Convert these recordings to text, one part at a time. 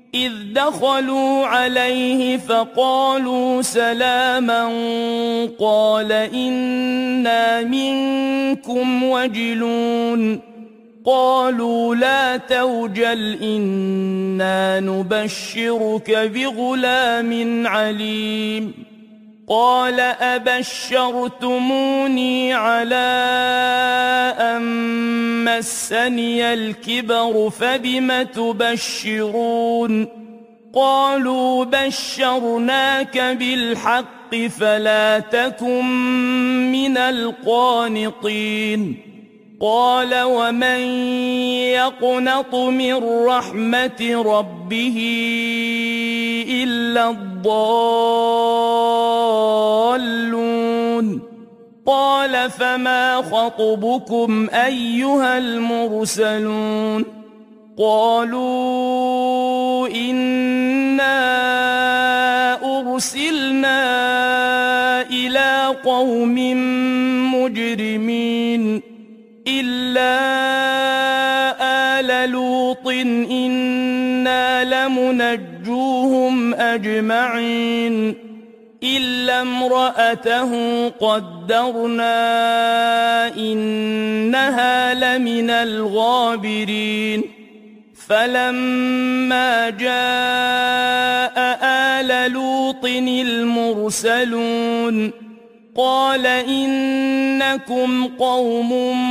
إذ دخلوا عليه فقالوا سلاما قال إنا منكم وجلون قالوا لا توجل إنا نبشرك بغلام عليم قال أبشرتموني على أن مسني الكبر فبم تبشرون قالوا بشرناك بالحق فلا تكن من القانطين قال ومن يقنط من رحمة ربه إلا الضالون قال فما خطبكم أيها المرسلون قالوا إنا أرسلنا إلى قوم مجرمين إلا آل لوط إنا لمنجوهم أجمعين إلا امرأته قدرنا إنها لمن الغابرين فلما جاء آل لوط المرسلون قال إنكم قوم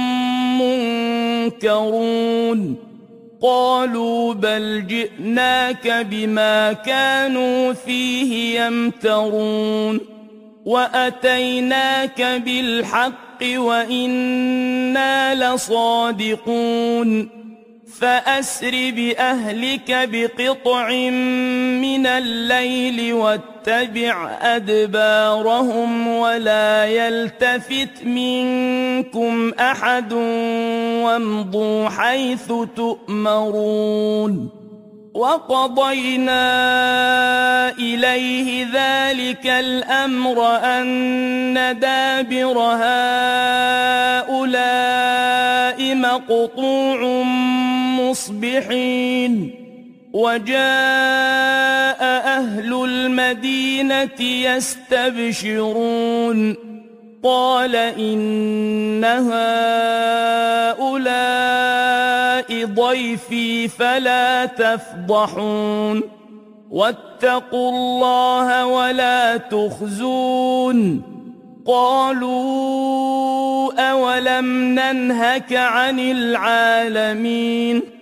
منكرون قالوا بل جئناك بما كانوا فيه يمترون وأتيناك بالحق وإنا لصادقون فأسر بأهلك بقطع من الليل واتبع أدبارهم ولا يلتفت منكم أحد وامضوا حيث تؤمرون وقضينا إليه ذلك الأمر أن دابر هؤلاء مقطوع مصبحين وجاء أهل المدينة يستبشرون قال إن هؤلاء ضيفي فلا تفضحون واتقوا الله ولا تخزون قالوا أولم ننهك عن العالمين